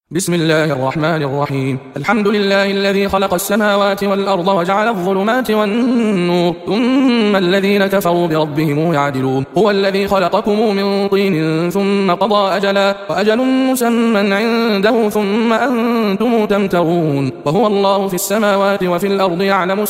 بسم الله الرحمن الرحيم. الحمد لله الذي خلق السماوات والأرض وجعل الظلمات والنور ثم الذين كفروا بربهم يعدلون. هو الذي خلقكم من طين ثم قضى أجلا وأجل مسمى عنده ثم أنتم تمترون. وهو الله في السماوات وفي الأرض يعلم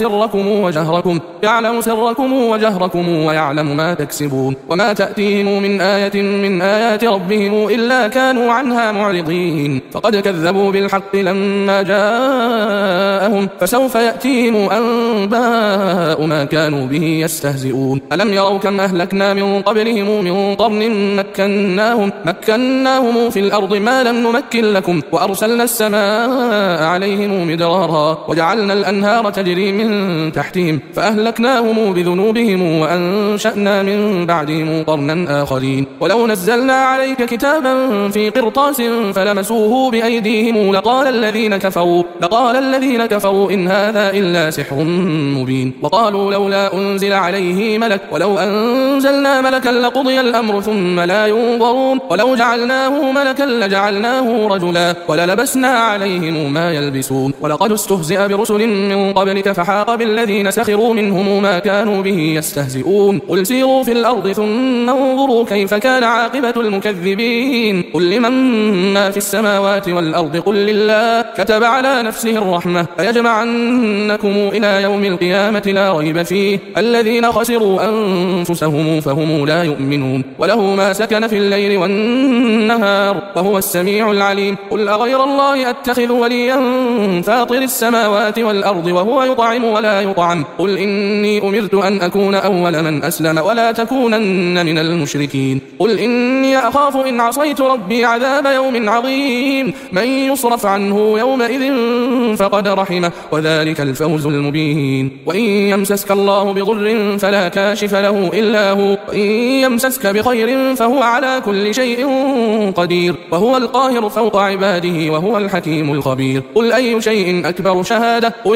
سركم وجهركم ويعلم ما تكسبون. وما تأتيهم من آية من آيات ربهم إلا كانوا عنها معرضين. فقد كذبوا بالحق لما جاءهم فسوف يأتيهم أنباء ما كانوا به يستهزئون. ألم يروا كم أهلكنا من قبلهم من قرن مكناهم في الأرض ما لم نمكن لكم وأرسلنا السماء عليهم مدرارا وجعلنا الأنهار تجري من تحتهم فأهلكناهم بذنوبهم وأنشأنا من بعدهم قرنا آخرين. ولو نزلنا عليك كتابا في قرطاس فلمسوه بأيديهم لقال الذين كفروا إن هذا إلا سحر مبين. وقالوا لولا أنزل عليه ملك ولو أنزلنا ملكا لقضي الأمر ثم لا ينظرون. ولو جعلناه ملكا لجعلناه رجلا وللبسنا عليهم ما يلبسون. ولقد استهزئ برسل من قبلك فحاق بالذين سخروا منهم ما كانوا به يستهزئون. قل سيروا في الأرض ثم انظروا كيف كان عاقبة المكذبين. قل لمن ما في السماوات والأرض قل لله كتب على نفسه الرحمة فيجمعنكم إلى يوم القيامة لا ريب فيه الذين خسروا أنفسهم فهم لا يؤمنون. وله ما سكن في الليل والنهار وهو السميع العليم. قل أغير الله أتخذ وليا فاطر السماوات والأرض وهو يطعم ولا يطعم. قل إني أمرت أن أكون أول من أسلم ولا تكونن من المشركين. قل إني أخاف إن عصيت ربي عذاب يوم عظيم من يصرف عنه يومئذ فقد رحمه وذلك الفوز المبين. وإن يمسسك الله بضر فلا كاشف له إلا هو وإن يمسسك بخير فهو على كل شيء قدير وهو القاهر فوق عباده وهو الحكيم الخبير. قل أي شيء أكبر شهادة قل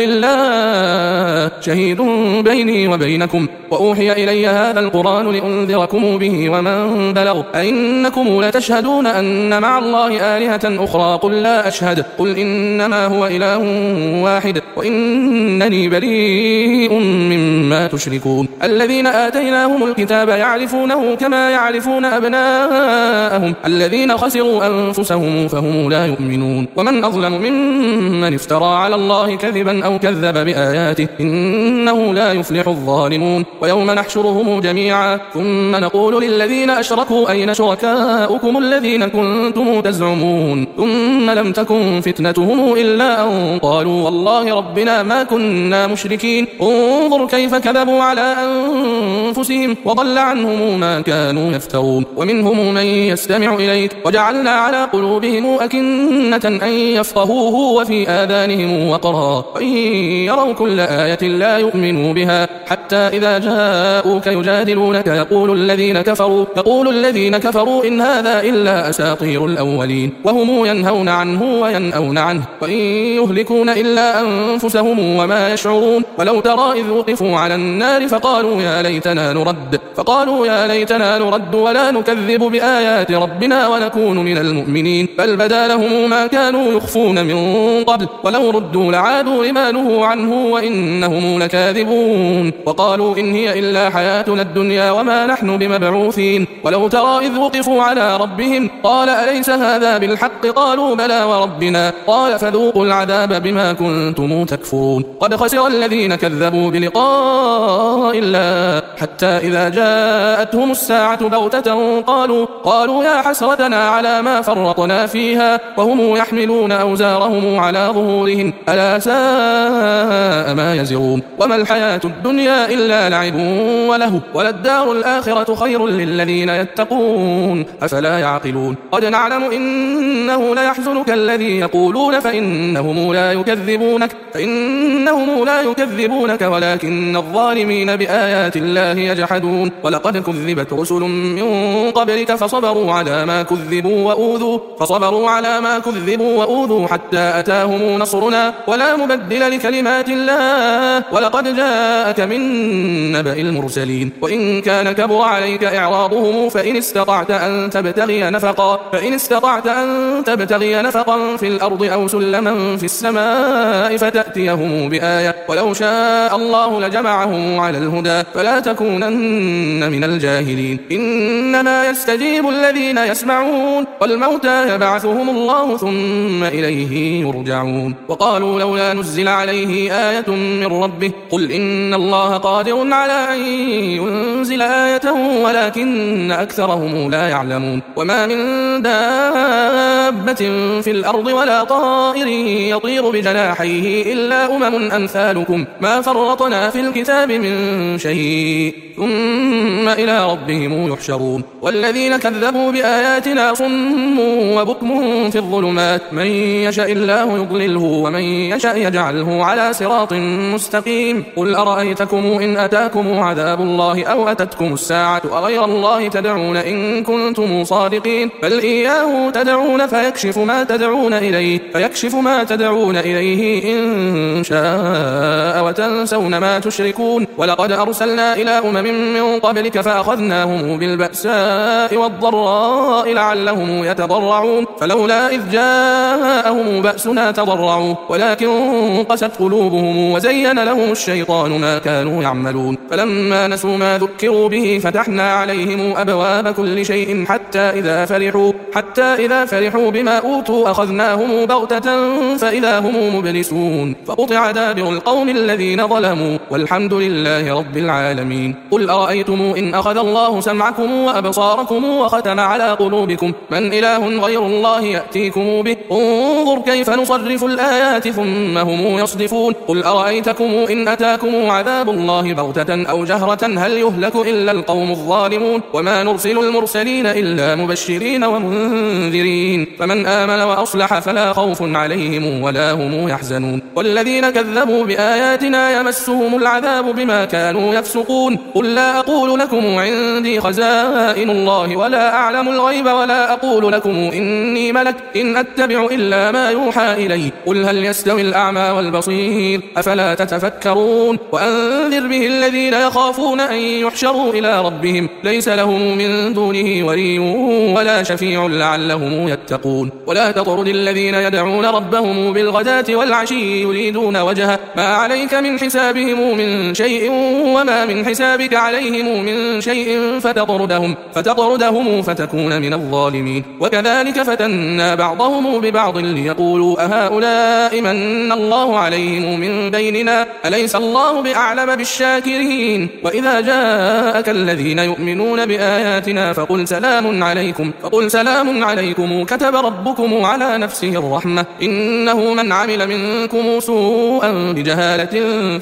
الله شهيد بيني وبينكم وأوحي إلي هذا القرآن لأنذركم به ومن بلغ أئنكم لتشهدون أن مع الله آلهة أخرى قل لا أشهد قل إنما هو إله واحد وإنني بريء مما تشركون. الذين آتيناهم الكتاب يعرفونه كما يعرفون أبناءهم الذين خسروا أنفسهم فهم لا يؤمنون. ومن أظلم ممن افترى على الله كذبا أو كذب بآياته إنه لا يفلح الظالمون. ويوم نحشرهم جميعا ثم نقول للذين أشركوا أين شركاؤكم الذين كنتم تزعمون ثم لم تكن فتنتهم إلا أن قالوا والله ربنا ما كنا مشركين. انظر كيف كذبوا على أنفسهم وضل عنهم ما كانوا يفترون. ومنهم من يستمع إليك وجعلنا على قلوبهم أكنة أن يفقهوه وفي آذانهم وقرا وإن يروا كل آية لا يؤمنوا بها حتى إذا جاءوك يجادلونك يقول الذين كفروا إن هذا إلا أساطير الأولين وهم ينهون عنه وينأون عنه وإن يهلكون إلا أنفسهم وما يشعرون. ولو ترى إذ وقفوا على النار فقالوا يا ليتنا نرد ولا نكذب بآيات ربنا ونكون من المؤمنين بل بدا لهم ما كانوا يخفون من قبل ولو ردوا لعادوا لما نهوا عنه وإنهم لكاذبون. وقالوا إن هي إلا حياتنا الدنيا وما نحن بمبعوثين. ولو ترى إذ وقفوا على ربهم قال أليس هذا بالحق قالوا بلى وربنا قال فذوقوا العذاب بما كنتم تكفرون. قد خسر الذين كذبوا بلقاء الله حتى إذا جاءتهم الساعة بغتة قالوا يا حسرتنا على ما فرطنا فيها وهم يحملون أوزارهم على ظهورهم ألا ساء ما يزرون. وما الحياة الدنيا إلا لعب وله وللدار الآخرة خير للذين يتقون أفلا يعقلون. قد نعلم إنه ليحزنك الذي يقولون فإنهم لا يكذبونك ولكن الظالمين بآيات الله يجحدون ولقد كذبت رسل من قبلك فصبروا على ما كذبوا وأوذوا حتى أتاهم نصرنا ولا مبدل لكلمات الله ولقد جاءك من نبأ المرسلين وإن كان كبر عليك إعراضهم فإن استطعت أن تبتغي نفقا في الأرض أو سلما في السماء فتأتيهم بآية ولو شاء الله لجمعهم على الهدى فلا تكونن من الجاهلين إنما يستجيب الذين يسمعون والموتى يبعثهم الله ثم إليه يرجعون وقالوا لولا نزل عليه آية من ربه قل إن الله قادر على أن ينزل آية ولكن أكثرهم لا يعلمون وما من دابة في الأرض ولا طائر يطير بجناحيه إلا أمم أمثالكم ما فرطنا في الكتاب من شيء ثم إلى ربهم يحشرون والذين كذبوا بآياتنا صم وبكم في الظلمات من يشاء الله يضلله ومن يشاء يجعله على صراط مستقيم قل أرأيتكم إن أتاكم عذاب الله أو أتتكم الساعة أغير الله تدعون إن كنتم صادقين بل إياه تدعون فيكشف ما تدعون إليه إن شاء وتنسون ما تشركون ولقد أرسلنا إلى أمم من قبلك فأخذناهم بالبأساء والضراء لعلهم يتضرعون فلولا إذ جاءهم بأسنا تضرعوا ولكن قست قلوبهم وزين لهم الشيطان ما كانوا يعملون فلما نسوا ما ذكروا به فتحنا عليهم أبواب كل شيء حتى إذا فرحوا بما أوتوا أخذناهم بغتة فإذا هم مبلسون فقطع دابر القوم الذين ظلموا والحمد لله رب العالمين قل أرأيتم إن أخذ الله سمعكم وأبصاركم وختم على قلوبكم من إله غير الله يأتيكم به انظر كيف نصرف الآيات ثم هم يصدفون قل أرأيتكم إن أتاكم عذاب الله بغتة أو جهرة هل يهلك إلا القوم الظالمون وما نرسل المرسلين إلا مبشرين ومنذرين فمن آمن وأصلح فلا خوف عليهم ولا هم يحزنون والذين كذبوا بآياتنا يمسهم العذاب بما كانوا يفسقون قل لا أقول لكم عندي خزائن الله ولا أعلم الغيب ولا أقول لكم إني ملك إن أتبع إلا ما يوحى إلي قل هل يستوي الأعمى والبصير أفلا تتفكرون وأنذر به الذين يخافون أن يحشروا إلى ربهم ليس لهم من دونه ولي ولا شفيع لعلهم يتقون ولا تطرد الذين يدعون ربهم بالغداة والعشي يريدون وجهه ما عليك من حسابهم من شيء وما من حسابك عليهم من شيء فتطردهم فتكون من الظالمين وكذلك فتنا بعضهم ببعض ليقولوا أهؤلاء من الله عليهم من بيننا أليس الله بأعلم بالشاكرين وإذا جاءك الذين يؤمنون بآياتنا فقل سلام عليكم كتب ربكم على نفسه الرحمة إنه من عمل منكم سوءا بجهالة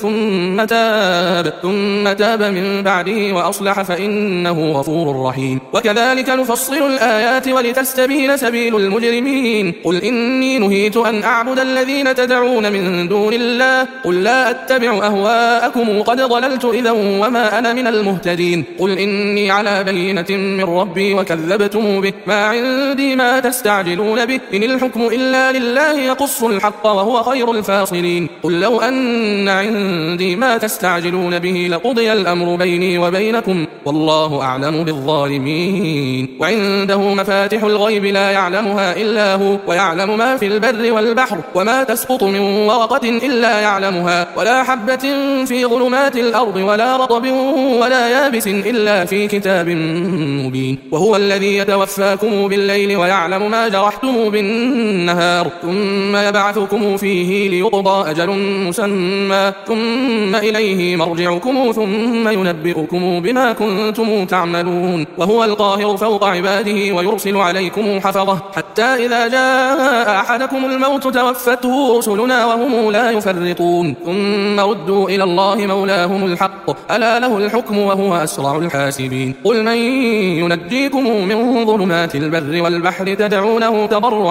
ثم تاب من بعده وأصلح فإنه غفور رحيم وكذلك نفصل الآيات ولتستبين سبيل المجرمين قل إني نهيت أن أعبد الذين تدعون من دون الله قل لا أتبع أهواءكم قد ضللت إذا وما أنا من المهتدين قل إني على بينة من ربي وكذبتم به ما عندي ما تستعجلون به إن الحكم إلا لله يقص الحق وهو خير الفاصلين قل لو أن عندي ما تستعجلون به لقضي الأمر بيني وبينكم والله أعلم بالظالمين وعنده مفاتح الغيب لا يعلمها إلا هو ويعلم ما في البر والبحر وما تسقط من ورقة إلا يعلمها ولا حبة في ظلمات الأرض ولا رطب ولا يابس إلا في كتاب مبين وهو الذي يتوفاكم بالليل ويعلم ما جرحتم بالنهار ثم يبعثكم فيه ليقضى أجل مسمى ثم إليه مرجعكم ثم ينبئكم بما كنتم تعملون وهو القاهر فوق عباده ويرسل عليكم حفظه حتى إذا جاء أحدكم الموت توفته رسلنا وهم لا يفرطون ثم ردوا إلى الله مولاهم الحق ألا له الحكم وهو أسرع الحاسبين قل من ينجيكم من ظلمات البر والبحر تدعونه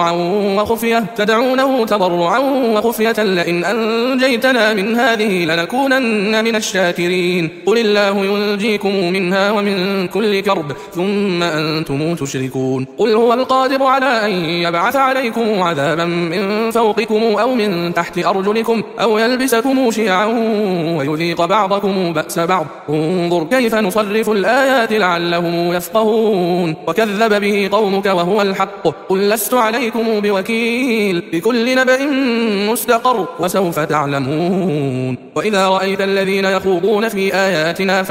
تضرعا وخفية لئن أنجيتنا من هذه لنكونن من الشاكرين قل الله ينجيكم منها ومن كل كرب ثم أنتم تشركون قل هو القادر على أن يبعث عليكم عذابا من فوقكم أو من تحت أرجلكم أو يلبسكم شيعا ويذيق بعضكم بأس بعض انظر كيف نصرف الآيات لعلهم يفقهون وكذب به قومك وهو الحق قل لست عليكم بوكيل لكل نبأ مستقر وسوف تعلمون وإذا رأيت الذين يخوضون في آياتنا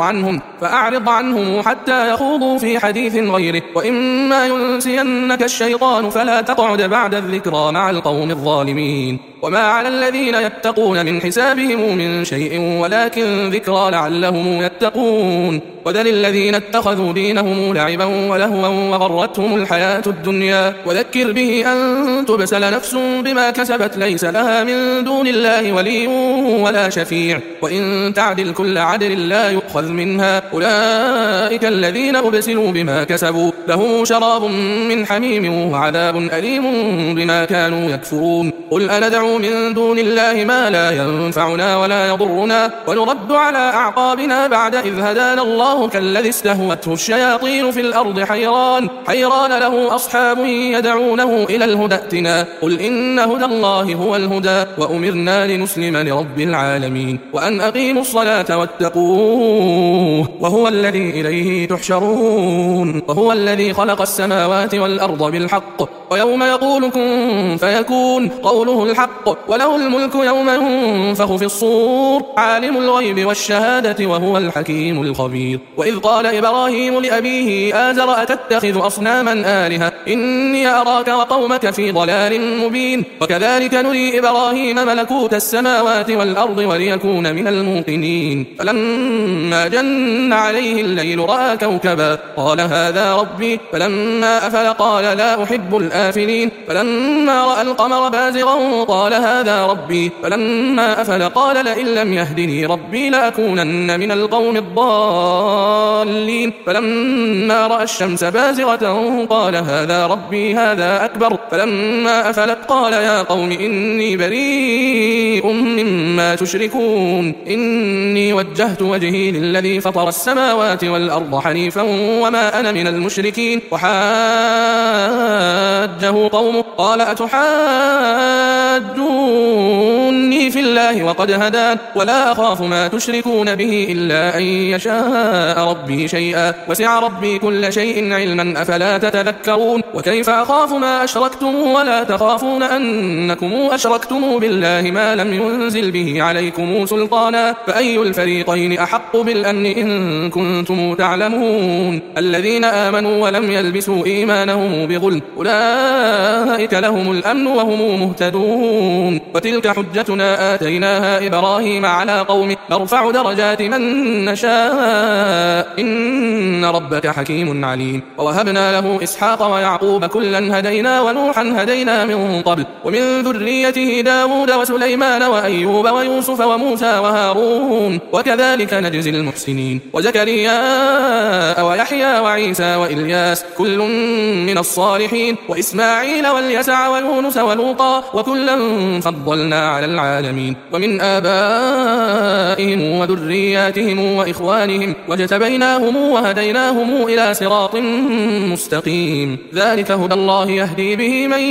فأعرض عنهم حتى يخوضوا في حديث غيره وإما ينسينك الشيطان فلا تقعد بعد الذكرى مع القوم الظالمين وما على الذين يتقون من حسابهم من شيء ولكن ذكرى لعلهم يتقون وذل الذين اتخذوا دينهم لعبا ولهوا وغرتهم الحياة الدنيا وذكر به أن تبسل نفس بما كسبت ليس لها من دون الله ولي ولا شفيع وإن تعدل كل عدل لا يؤخذ منها أولئك الذين أبسلوا بما كسبوا لهم شراب من حميم وعذاب أليم بما كانوا يكفرون قل أندعو من دون الله ما لا ينفعنا ولا يضرنا ونرد على أعقابنا بعد إذ هدانا الله كالذي استهوته الشياطين في الأرض حيران له أصحاب يدعونه إلى الهدى ائتنا قل إن هدى الله هو الهدى وأمرنا لنسلم لرب العالمين وأن أقيموا الصلاة واتقوه وهو الذي إليه تحشرون وهو الذي خلق السماوات والأرض بالحق ويوم يقول كن فيكون قوله الحق وله الملك يوم ينفخ في الصور عالم الغيب والشهادة وهو الحكيم الخبير وإذ قال إبراهيم لأبيه آزر أتتخذ أصناما آلهة إني أراك وقومك في ضلال مبين وكذلك نري إبراهيم ملكوت السماوات والأرض وليكون من الموقنين فلما جن عليه الليل رأى كوكبا قال هذا ربي فلما أفل قال لا أحب الآفلين فلما رأى القمر بازغا قال هذا ربي فلما أفل قال لئن لم يهدني ربي لأكونن من القوم الضالين فلما رأى الشمس بازغة قال هذا ربي هذا أكبر فلما أفلت قال يا قوم إني بريء مما تشركون إني وجهت وجهي للذي فطر السماوات والأرض حنيفا وما أنا من المشركين وحاجه قومه قال أتحاجوني في الله وقد هدان ولا أخاف ما تشركون به إلا أن يشاء ربي شيئا وسع ربي كل شيء علما أفلا تتذكرون وكيف أخاف ما أشركتم ولا تخافون أنكم أشركتم بالله ما لم ينزل به عليكم سلطانا فأي الفريقين أحق بالأمن إن كنتم تعلمون الذين آمنوا ولم يلبسوا إيمانهم بظلم أولئك لهم الأمن وهم مهتدون وتلك حجتنا آتيناها إبراهيم على قومه نرفع درجات من نشاء إن ربك حكيم عليم ووهبنا له إسحاق ويعقوب كلا هدينا ونوحا هدينا من قبل ومن ذريته داود وسليمان وأيوب ويوسف وموسى وهارون وكذلك نجزي المحسنين وزكريا ويحيى وعيسى وإلياس كل من الصالحين وإسماعيل واليسع ويونس ولوطا وكلا فضلنا على العالمين ومن آبائهم وذرياتهم وإخوانهم واجتبيناهم وهديناهم إلى صراط مستقيم ذلك هدى الله يهدي به من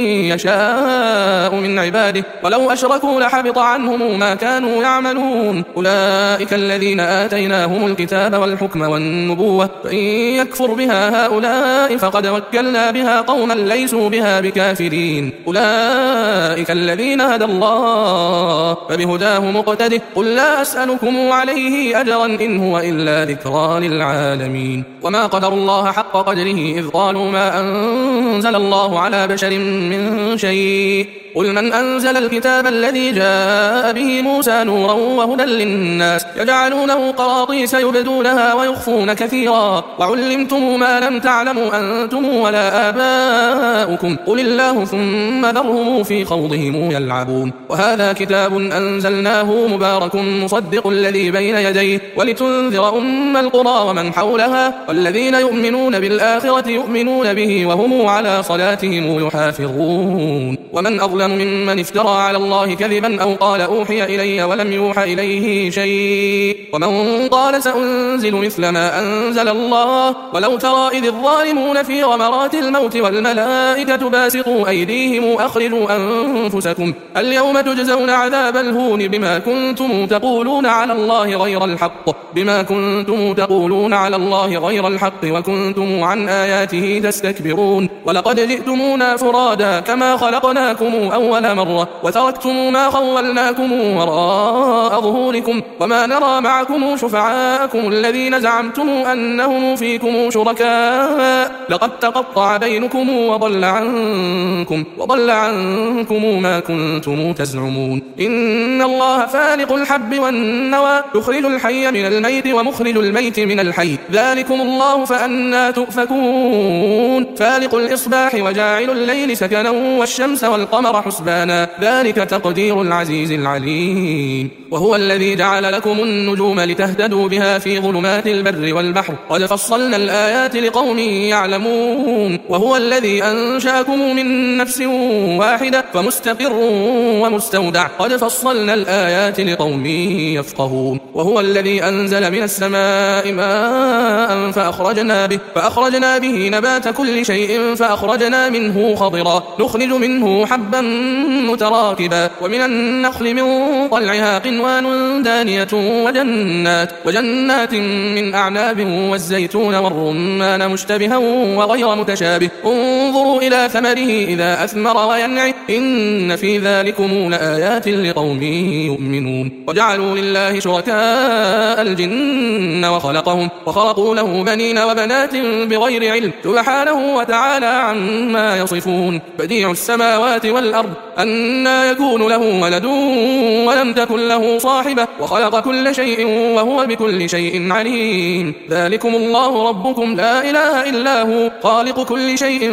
يشاء من عباده ولو أشركوا لحبط عنهم ما كانوا يعملون أولئك الذين آتيناهم الكتاب والحكم والنبوة فإن يكفر بها هؤلاء فقد وكلنا بها قوما ليسوا بها بكافرين أولئك الذين هدى الله فبهداه مقتده قل لا أسألكم عليه أجرا إن هو إلا ذكرى للعالمين وما قدر الله حق قدره إذ قالوا ما أنزل الله على بشر من شيء قل من أنزل الكتاب الذي جاء به موسى نورا وهدى للناس يجعلونه قراطيس يبدونها ويخفون كثيرا وعلمتم ما لم تعلموا أنتم ولا آباؤكم قل الله ثم ذرهم في خوضهم يلعبون وهذا كتاب أنزلناه مبارك مصدق الذي بين يديه ولتنذر أم القرى ومن حولها والذين يؤمنون بالآخرة يؤمنون به وهم على صلاتهم يحافظون ومن أظلم أظلم ممن افترى على الله كذبا أو قال أوحي إلي ولم يوحى إليه شيء ومن قال سأنزل مثل ما أنزل الله ولو ترى إذ الظالمون في غمرات الموت والملائكة باسطوا أيديهم أخرجوا أنفسكم اليوم تجزون عذاب الهون بما كنتم تقولون على الله غير الحق وكنتم عن آياته تستكبرون ولقد جئتمونا فرادا كما خلقناكم أول مرة وتركتم ما خولناكم وراء ظهوركم وما نرى معكم شفعاءكم الذين زعمتم أنهم فيكم شركاء لقد تقطع بينكم وضل عنكم ما كنتم تزعمون إن الله فالق الحب والنوى يخرج الحي من الميت ومخرج الميت من الحي ذلكم الله فأنى تؤفكون فالق الإصباح وجاعل الليل سكنا والشمس والقمر حسبانا ذلك تقدير العزيز العليم وهو الذي جعل لكم النجوم لتهتدوا بها في ظلمات البر والبحر قد فصلنا الآيات لقوم يعلمون وهو الذي أنشأكم من نفس واحدة فمستقر ومستودع قد فصلنا الآيات لقوم يفقهون وهو الذي أنزل من السماء ماء فأخرجنا به نبات كل شيء فأخرجنا منه خضرا نخرج منه حبا متراكبا ومن النخل من طلعها قنوان دانية وجنات من أعناب والزيتون والرمان مشتبها وغير متشابه انظروا إلى ثمره إذا أثمر وينعي إن في ذلكم لآيات لقوم يؤمنون وجعلوا لله شركاء الجن وخلقوا له بنين وبنات بغير علم سبحانه وتعالى عما يصفون بديع السماوات والأرض أنى يكون له ولد ولم تكن له صاحبة وخلق كل شيء وهو بكل شيء عليم ذلكم الله ربكم لا إله إلا هو خالق كل شيء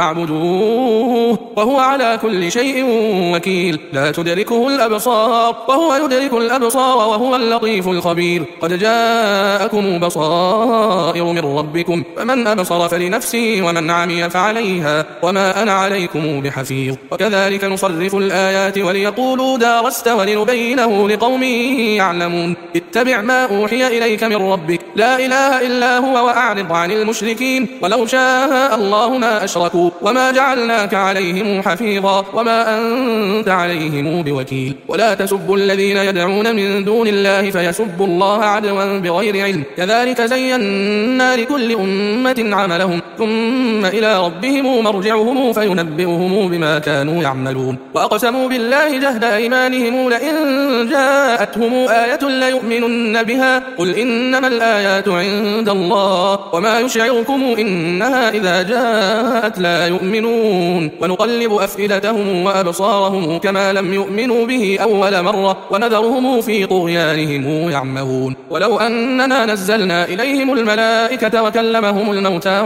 فاعبدوه وهو على كل شيء وكيل لا تدركه الأبصار وهو يدرك الأبصار وهو اللطيف الخبير قد جاءكم بصائر من ربكم فمن أبصر فلنفسه ومن عمي فعليها وما أنا عليكم بحفيظ وكذلك نصرف الآيات وليقولوا دارست ولنبينه لقوم يعلمون اتبع ما أوحي إليك من ربك لا إله إلا هو وأعرض عن المشركين ولو شاء الله ما أشركوا وما جعلناك عليهم حفيظا وما أنت عليهم بوكيل ولا تسبوا الذين يدعون من دون الله فيسبوا الله عدوا بغير علم كذلك زينا لكل أمة عملهم ثم إلى ربهم مرجعهم فينبئهم بما كانوا يعملون وأقسموا بالله جهد أيمانهم لئن جاءتهم آية ليؤمنن بها قل إنما الآيات عند الله وما يشعركم إنها إذا جاءت لا يؤمنون ونقلب أفئدتهم وأبصارهم كما لم يؤمنوا به أول مرة ونذرهم في طغيانهم يعمهون ولو أننا نزلنا إليهم الملائكة وكلمهم الموتى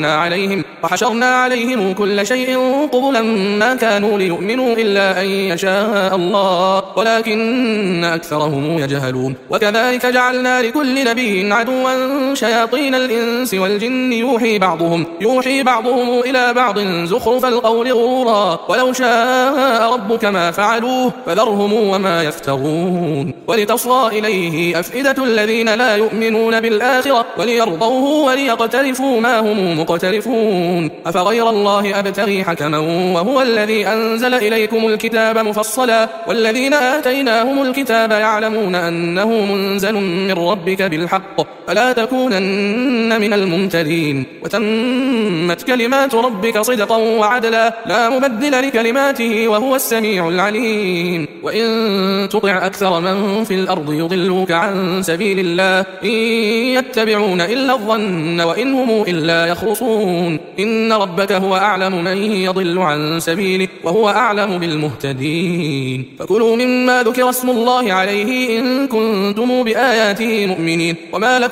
وحشرنا عليهم كل شيء قبلا ما كانوا ليؤمنوا إلا أن يشاء الله ولكن أكثرهم يجهلون وكذلك جعلنا لكل نبي عدوا شياطين الإنس والجن يوحي بعضهم إلى بعض زخرف القول غرورا ولو شاء ربك ما فعلوه فذرهم وما يفترون ولتصغى إليه أفئدة الذين لا يؤمنون بالآخرة وليرضوه وليقترفوا ما هم مقترفون أفغير الله أبتغي حكما وهو الذي أنزل إليكم الكتاب مفصلا والذين آتيناهم الكتاب يعلمون أنه منزل من ربك بالحق فلا تكونن من الممترين وتمت كلمات ربك صدقا وعدلا لا مبدل لكلماته وهو السميع العليم وإن تطع أكثر من في الأرض يضلوك عن سبيل الله إن يتبعون إلا الظن وإن هم إلا يخرصون إن ربك هو أعلم من يضل عن سبيله وهو أعلم بالمهتدين فكلوا مما ذكر اسم الله عليه إن كنتم بآياته مؤمنين وما لكم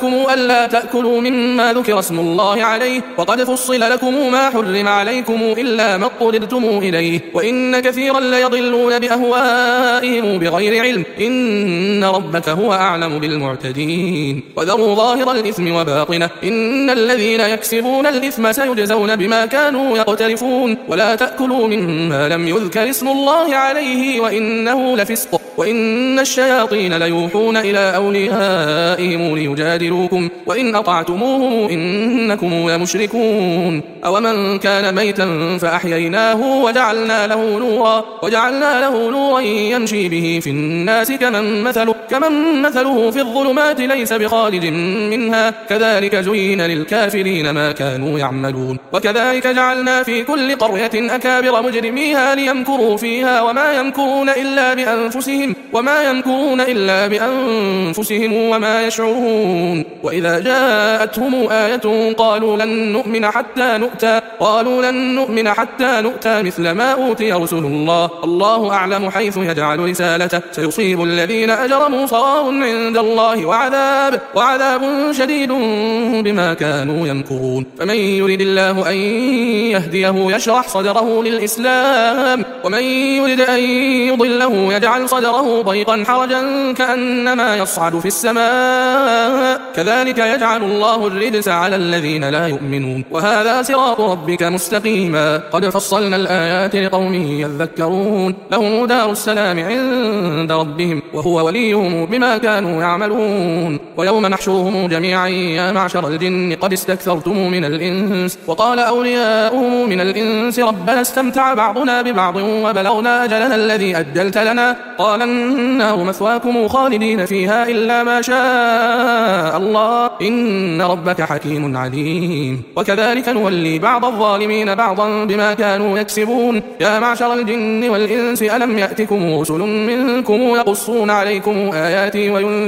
لكم ألا تأكلوا مما ذكر اسم الله عليه وقد فصل لكم ما حرم عليكم إلا ما اضطررتم إليه وإن كثيرا ليضلون بأهوائهم بغير علم إن ربك هو أعلم بالمعتدين وذروا ظاهر الإثم وباطنه إن الذين يكسبون الإثم سيجزون بما كانوا يقترفون ولا تأكلوا مما لم يذكر اسم الله عليه وإنه لفسق وإن الشياطين ليوحون إلى أوليائهم ليجادلوكم وإن أطعتموهم إنكم لمشركون أومن كان ميتا فأحييناه وجعلنا له نورا يمشي به في الناس كمن مثله في الظلمات ليس بخارج منها كذلك زين للكافرين ما كانوا يعملون وكذلك جعلنا في كل قرية أكابر مجرميها ليمكروا فيها وما يمكرون إلا بأنفسهم وما يشعرون وإذا جاءتهم آية قالوا لن نؤمن حتى نؤتى مثل ما أوتي رسل الله أعلم حيث يجعل رسالته سيصيب الذين أجرموا صغار عند الله وعذاب شديد بما كانوا يمكرون فمن يرد الله أن يهديه يشرح صدره للإسلام ومن يرد أن يضله يجعل صدره ضيقا حرجا كأنما يصعد في السماء كذلك يجعل الله الرجس على الذين لا يؤمنون وهذا صراط ربك مستقيما قد فصلنا الآيات لقوم يذكرون لهم دار السلام عند ربهم وهو وليهم بما كانوا يعملون ويوم نحشرهم جميعا يا معشر الجن قد استكثرتم من الإنس وقال أولياؤهم من الإنس ربنا استمتع بعضنا ببعض وبلغنا أجلنا الذي أجلت لنا قال النار مثواكم خالدين فيها إلا ما شاء الله إن ربك حكيم عليم وكذلك نولي بعض الظالمين بعضا بما كانوا يكسبون يا معشر الجن والإنس ألم يأتكم رسل منكم يقصون عليكم آياتي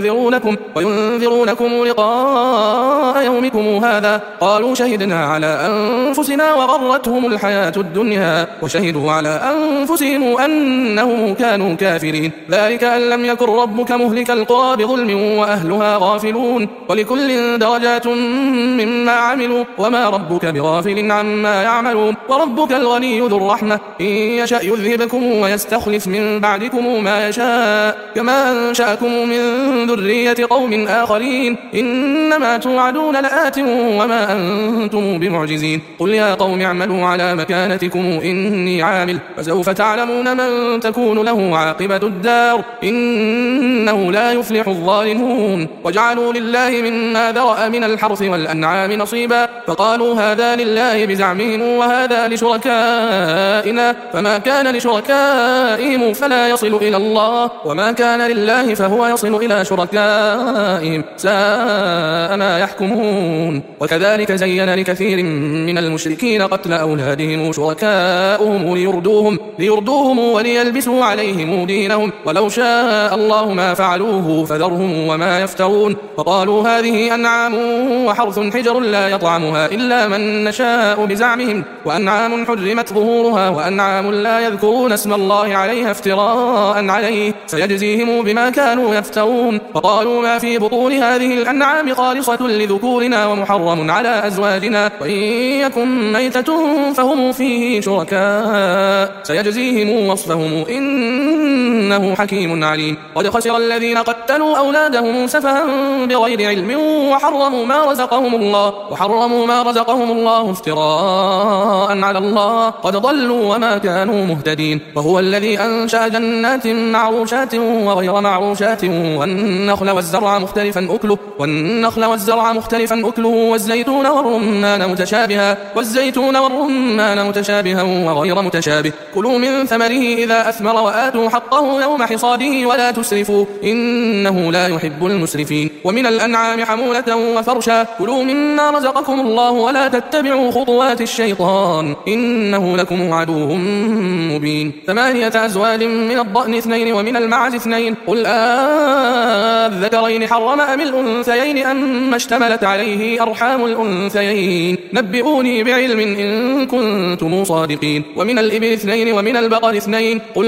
وينذرونكم لقاء يومكم هذا قالوا شهدنا على أنفسنا وغرتهم الحياة الدنيا وشهدوا على أنفسهم أنهم كانوا كافرين ذلك أن لم يكن ربك مهلك القرى بظلم وأهلها غافلون ولكل درجات مما عملوا وما ربك بغافل عما يعملون وربك الغني ذو الرحمة إن يشأ يذهبكم ويستخلف من بعدكم ما يشاء كما أنشأكم من ذرية قوم آخرين إنما توعدون لآت وما أنتم بمعجزين قل يا قوم اعملوا على مكانتكم إني عامل فسوف تعلمون من تكون له عاقبة الدار إنه لا يفلح الظالمون وجعلوا لله مما ذرأ من الحرث والأنعام نصيبا فقالوا هذا لله بزعمهم وهذا لشركائنا فما كان لشركائهم فلا يصل إلى الله وما كان لله فهو يصل إلى شركائهم ساء ما يحكمون وكذلك زين لكثير من المشركين قتل أولادهم شركاؤهم ليردوهم وليلبسوا عليهم دينهم ولو شاء الله ما فعلوه فذرهم وما يفترون وقالوا هذه أنعام وحرث حجر لا يطعمها إلا من نشاء بزعمهم وأنعام حرمت ظهورها وأنعام لا يذكرون اسم الله عليها افتراء عليه سيجزيهم بما كانوا يفترون وقالوا ما في بطون هذه الأنعام خالصة لذكورنا ومحرم على أزواجنا وإن يكن ميتة فهم فيه شركاء سيجزيهم وصفهم إنه حكيم عليم قد خسر الذين قتلوا أولادهم سفها بغير علم وحرموا ما رزقهم الله افتراء على الله قد ضلوا وما كانوا مهتدين وهو الذي أنشأ جنات معروشات وغير معروشات والنخل والزرع مختلفا أكله والزيتون والرمان متشابها وغير متشابه كلوا من ثمره إذا أثمر وآتوا حقه يوم حصاده ولا تسرفوا إنه لا يحب المسرفين ومن الأنعام حمولة وفرشا كلوا مما رزقكم الله ولا تتبعوا خطوات الشيطان إنه لكم عدو مبين 8 أزواج من الضأن 2 ومن المعز 2 قل الذكرين حرم أم الأنثيين الأنثيين أم اشتملت عليه أرحام الأنثيين نبئوني بعلم إن كنتم صادقين ومن الإبل 2 ومن البقر 2 قل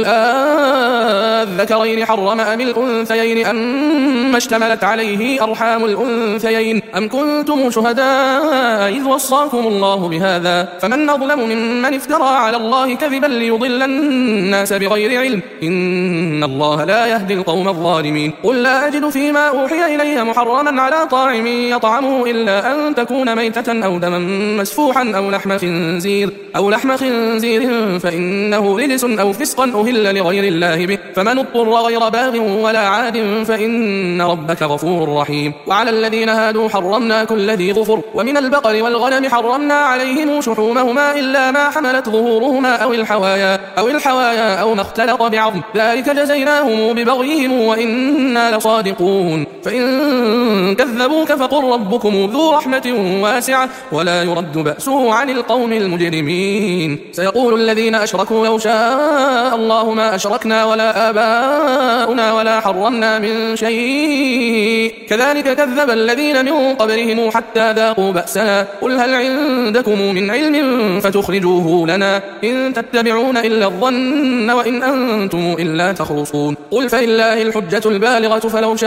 الذكرين حرم أم الأنثيين أم اشتملت عليه أرحام الأنثيين أم كنتم شهداء إذ وصاكم الله بهذا فمن أظلم ممن افترى على الله كذبا ليضل الناس بغير علم إن الله لا يهدي القوم الظالمين قل لا أجد فيما أوحي إلي محرما على طاعم يطعمه إلا أن تكون ميتة أو دما مسفوحا أو لحم خنزير فإنه رجس أو فسقا أهل لغير الله به فمن اضطر غير باغ ولا عاد فإن ربك غفور رحيم وعلى الذين هادوا حرمنا كل ذي ظفر ومن البقر والغنم حرمنا عليهم شحومهما إلا ما حملت ظهورهما أو الحوايا أو ما اختلط بعظم ذلك جزيناهم ببغيهم وإنا لصادقون فإن كذبوك فقل ربكم ذو رحمة واسعة ولا يرد بأسه عن القوم المجرمين سيقول الذين أشركوا لو شاء الله ما أشركنا ولا آباؤنا ولا حرمنا من شيء كذلك كذب الذين من قبلهم حتى ذاقوا بأسنا قل هل عندكم من علم فتخرجوه لنا إن تتبعون إلا الظن وإن أنتم إلا تخرصون قل فلله الحجة البالغة فلو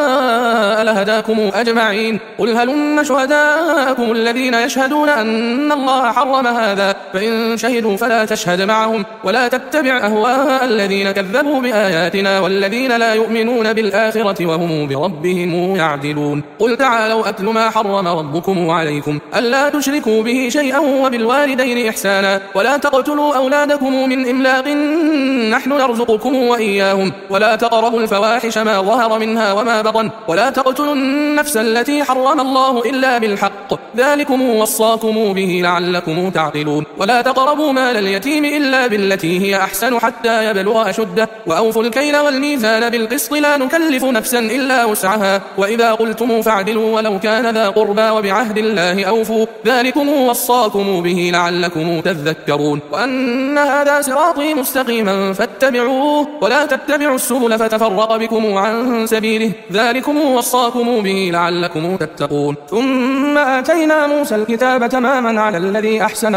شاء لهداكم أجمعين قل هلم شهداءكم الذين يشهدون أن الله حرم هذا فإن شهدوا فلا تشهد معهم ولا تتبع أهواء الذين كذبوا بآياتنا والذين لا يؤمنون بالآخرة وهم بربهم يعدلون قل تعالوا أتل ما حرم ربكم عليكم ألا تشركوا به شيئا وبالوالدين إحسانا ولا تقتلوا أولادكم من إملاق نحن نرزقكم وإياهم ولا تقربوا الفواحش ما ظهر منها وما بطن ولا تقتلوا النفس التي حرم الله إلا بالحق ذلكم وصاكم به لعلكم تعقلون ولا تقربوا مال اليتيم إلا بالتي هي أحسن حتى يبلغ أشده وأوفوا الكيل والميزان بالقسط لا نكلف نفسا إلا وسعها وإذا قلتم فاعدلوا ولو كان ذا قربى وبعهد الله أوفوا ذلكم وصاكم به لعلكم تذكرون وأن هذا صراطي مستقيما فاتبعوه ولا تتبعوا السبل فتفرق بكم عن سبيله ذلكم وصاكم به لعلكم تتقون ثم آتينا موسى الكتاب تماما على الذي أحسن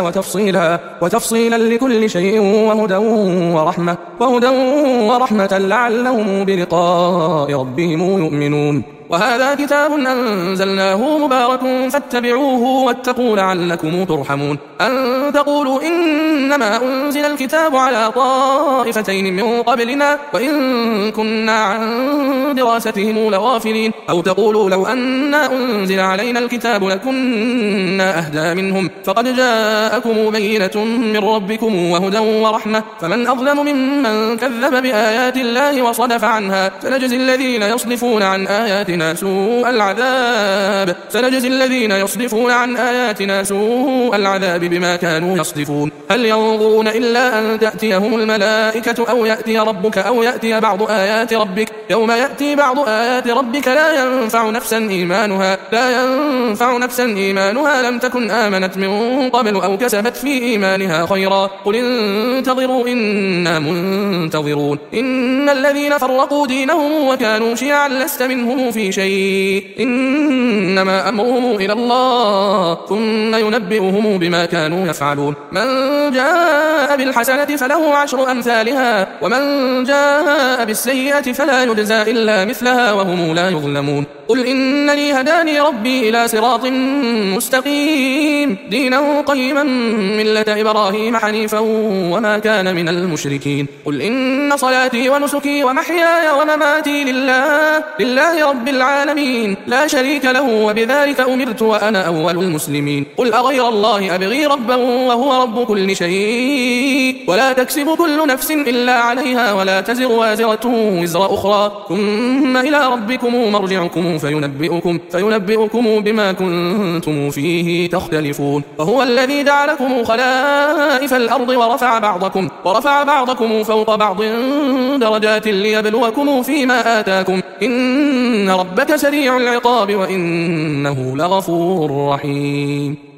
وتفصيلا لكل شيء وهدى ورحمة لعلهم بلقاء ربهم يؤمنون وهذا كتاب أنزلناه مبارك فاتبعوه واتقوا لعلكم ترحمون أن تقولوا إنما أنزل الكتاب على طائفتين من قبلنا وإن كنا عن دراستهم لغافلين أو تقولوا لو أنا أنزل علينا الكتاب لكنا أهدى منهم فقد جاءكم بينة من ربكم وهدى ورحمة فمن أظلم ممن كذب بآيات الله وصدف عنها سنجزي الذين يصدفون عن آياتنا سوء العذاب بما كانوا يصدفون هل ينظرون إلا أن تأتيهم الملائكة أو يأتي ربك أو يأتي بعض آيات ربك يوم يأتي بعض آيات ربك لا ينفع نفسا إيمانها لم تكن آمنت من قبل أو كسبت في إيمانها خيرا قل انتظروا إنا منتظرون إن الذين فرقوا دينهم وكانوا شيعا لست منهم في شيء إنما أمرهم إلى الله ثم ينبئهم بما كانوا يفعلون من جاء بالحسنة فله 10 أمثالها ومن جاء بالسيئة فلا يجزى إلا مثلها وهم لا يظلمون قل إنني هداني ربي إلى صراط مستقيم دينا قيما ملة إبراهيم حنيفا وما كان من المشركين قل إن صلاتي ونسكي ومحياي ومماتي لله رب العالمين لا شريك له وبذلك أمرت وأنا أول المسلمين قل أغير الله أبغي ربا وهو رب كل شيء ولا تكسب كل نفس إلا عليها ولا تزر وازرة وزر أخرى ثم إلى ربكم مرجعكم فينبئكم بما كنتم فيه تختلفون وهو الذي جعلكم خلائف الأرض ورفع بعضكم فوق بعض درجات ليبلوكم فيما آتاكم إن ربك سريع العقاب وإنه لغفور رحيم